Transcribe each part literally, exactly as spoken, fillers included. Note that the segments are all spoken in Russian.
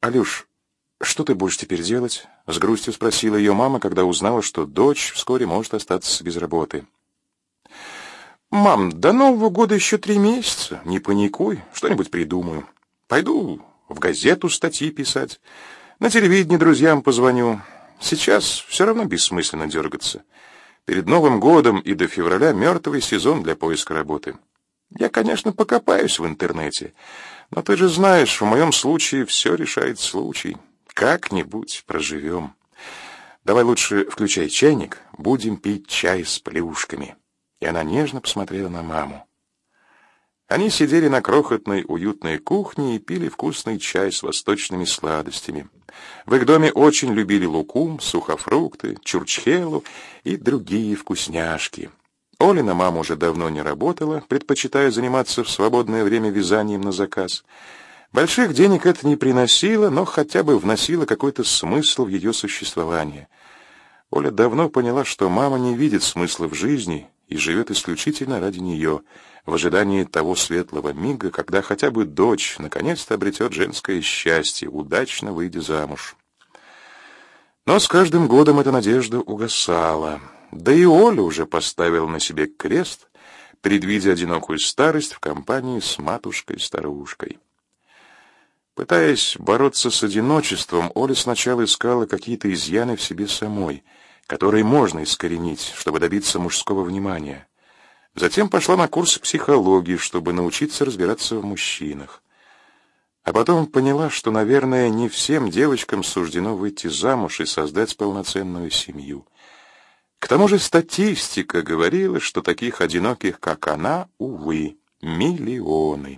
«Алюш, что ты будешь теперь делать?» — с грустью спросила ее мама, когда узнала, что дочь вскоре может остаться без работы. «Мам, до Нового года еще три месяца. Не паникуй, что-нибудь придумаю. Пойду в газету статьи писать, на телевидении друзьям позвоню. Сейчас все равно бессмысленно дергаться. Перед Новым годом и до февраля мертвый сезон для поиска работы. Я, конечно, покопаюсь в интернете, но ты же знаешь, в моем случае все решает случай. Как-нибудь проживем. Давай лучше включай чайник, будем пить чай с плюшками». И она нежно посмотрела на маму. Они сидели на крохотной уютной кухне и пили вкусный чай с восточными сладостями. В их доме очень любили лукум, сухофрукты, чурчхелу и другие вкусняшки. Олина мама уже давно не работала, предпочитая заниматься в свободное время вязанием на заказ. Больших денег это не приносило, но хотя бы вносило какой-то смысл в ее существование. Оля давно поняла, что мама не видит смысла в жизни и живет исключительно ради нее, в ожидании того светлого мига, когда хотя бы дочь наконец-то обретет женское счастье, удачно выйдя замуж. Но с каждым годом эта надежда угасала. Да и Оля уже поставила на себе крест, предвидя одинокую старость в компании с матушкой-старушкой. Пытаясь бороться с одиночеством, Оля сначала искала какие-то изъяны в себе самой, которые можно искоренить, чтобы добиться мужского внимания. Затем пошла на курсы психологии, чтобы научиться разбираться в мужчинах. А потом поняла, что, наверное, не всем девочкам суждено выйти замуж и создать полноценную семью. К тому же статистика говорила, что таких одиноких, как она, увы, миллионы.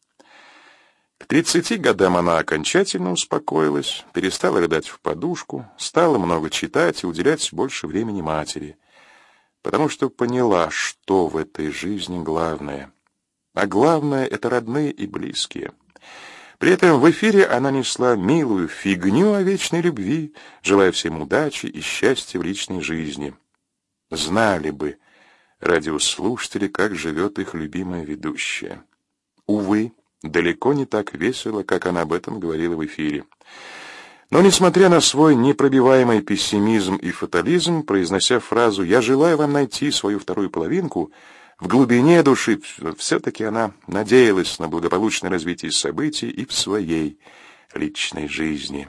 К тридцати годам она окончательно успокоилась, перестала рыдать в подушку, стала много читать и уделять больше времени матери, потому что поняла, что в этой жизни главное. А главное — это родные и близкие. При этом в эфире она несла милую фигню о вечной любви, желая всем удачи и счастья в личной жизни. Знали бы радиослушатели, как живет их любимая ведущая. Увы, далеко не так весело, как она об этом говорила в эфире. Но, несмотря на свой непробиваемый пессимизм и фатализм, произнося фразу «Я желаю вам найти свою вторую половинку», в глубине души все-таки она надеялась на благополучное развитие событий и в своей личной жизни.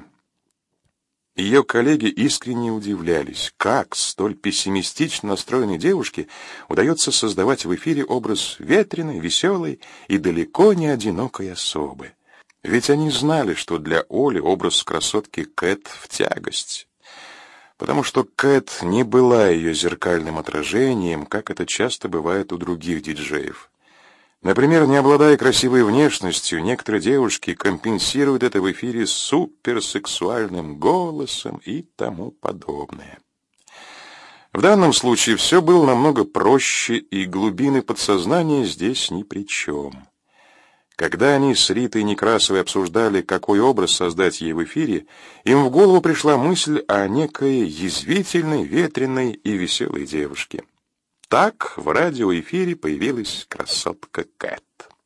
Ее коллеги искренне удивлялись, как столь пессимистично настроенной девушке удается создавать в эфире образ ветреной, веселой и далеко не одинокой особы. Ведь они знали, что для Оли образ красотки Кэт в тягость, потому что Кэт не была ее зеркальным отражением, как это часто бывает у других диджеев. Например, не обладая красивой внешностью, некоторые девушки компенсируют это в эфире суперсексуальным голосом и тому подобное. В данном случае все было намного проще, и глубины подсознания здесь ни при чем. Когда они с Ритой Некрасовой обсуждали, какой образ создать ей в эфире, им в голову пришла мысль о некой язвительной, ветреной и веселой девушке. Так в радиоэфире появилась красотка Кэт.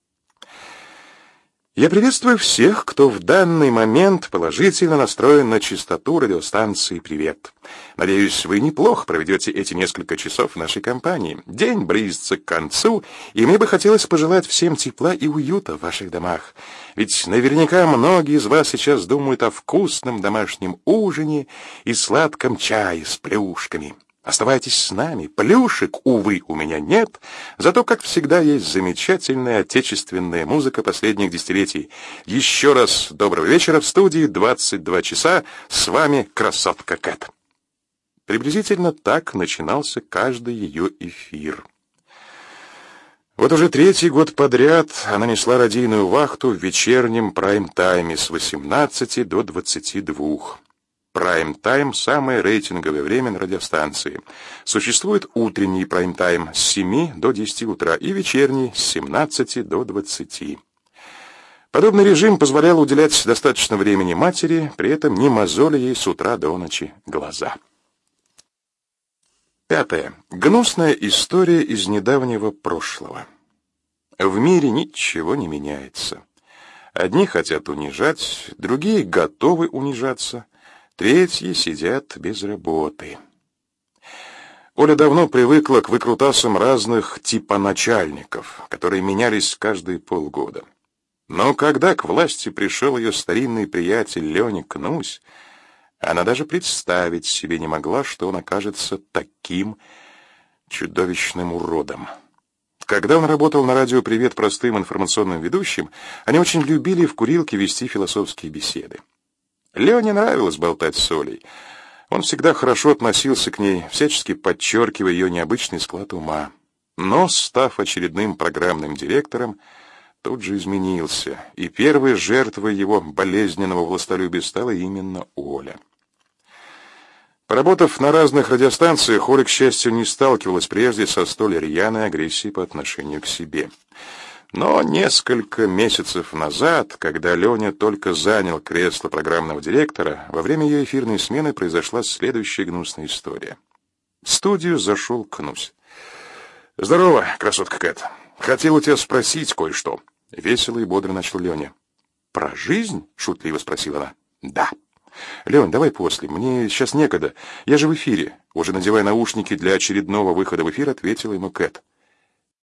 Я приветствую всех, кто в данный момент положительно настроен на частоту радиостанции «Привет». Надеюсь, вы неплохо проведете эти несколько часов в нашей компании. День близится к концу, и мне бы хотелось пожелать всем тепла и уюта в ваших домах. Ведь наверняка многие из вас сейчас думают о вкусном домашнем ужине и сладком чае с плюшками. Оставайтесь с нами. Плюшек, увы, у меня нет, зато, как всегда, есть замечательная отечественная музыка последних десятилетий. Еще раз доброго вечера в студии, двадцать два часа, с вами красотка Кэт. Приблизительно так начинался каждый ее эфир. Вот уже третий год подряд она несла радийную вахту в вечернем прайм-тайме с восемнадцати до двадцати двух. Прайм-тайм — самое рейтинговое время на радиостанции. Существует утренний прайм-тайм с семи до десяти утра и вечерний с семнадцати до двадцати. Подобный режим позволял уделять достаточно времени матери, при этом не мозоля ей с утра до ночи глаза. Пятое. Гнусная история из недавнего прошлого. В мире ничего не меняется. Одни хотят унижать, другие готовы унижаться, третьи сидят без работы. Оля давно привыкла к выкрутасам разных типа начальников, которые менялись каждые полгода. Но когда к власти пришел ее старинный приятель Леня Кнусь, она даже представить себе не могла, что он окажется таким чудовищным уродом. Когда он работал на радио «Привет» простым информационным ведущим, они очень любили в курилке вести философские беседы. Лене нравилось болтать с Олей. Он всегда хорошо относился к ней, всячески подчеркивая ее необычный склад ума. Но, став очередным программным директором, тут же изменился, и первой жертвой его болезненного властолюбия стала именно Оля. Поработав на разных радиостанциях, Оля, к счастью, не сталкивалась прежде со столь рьяной агрессией по отношению к себе. Но несколько месяцев назад, когда Леня только занял кресло программного директора, во время ее эфирной смены произошла следующая гнусная история. В студию зашел Кнусь. «Здорово, красотка Кэт. Хотел у тебя спросить кое-что». Весело и бодро начал Леня. «Про жизнь?» — шутливо спросила она. «Да». «Лень, давай после, мне сейчас некогда, я же в эфире», уже надевая наушники для очередного выхода в эфир, ответила ему Кэт.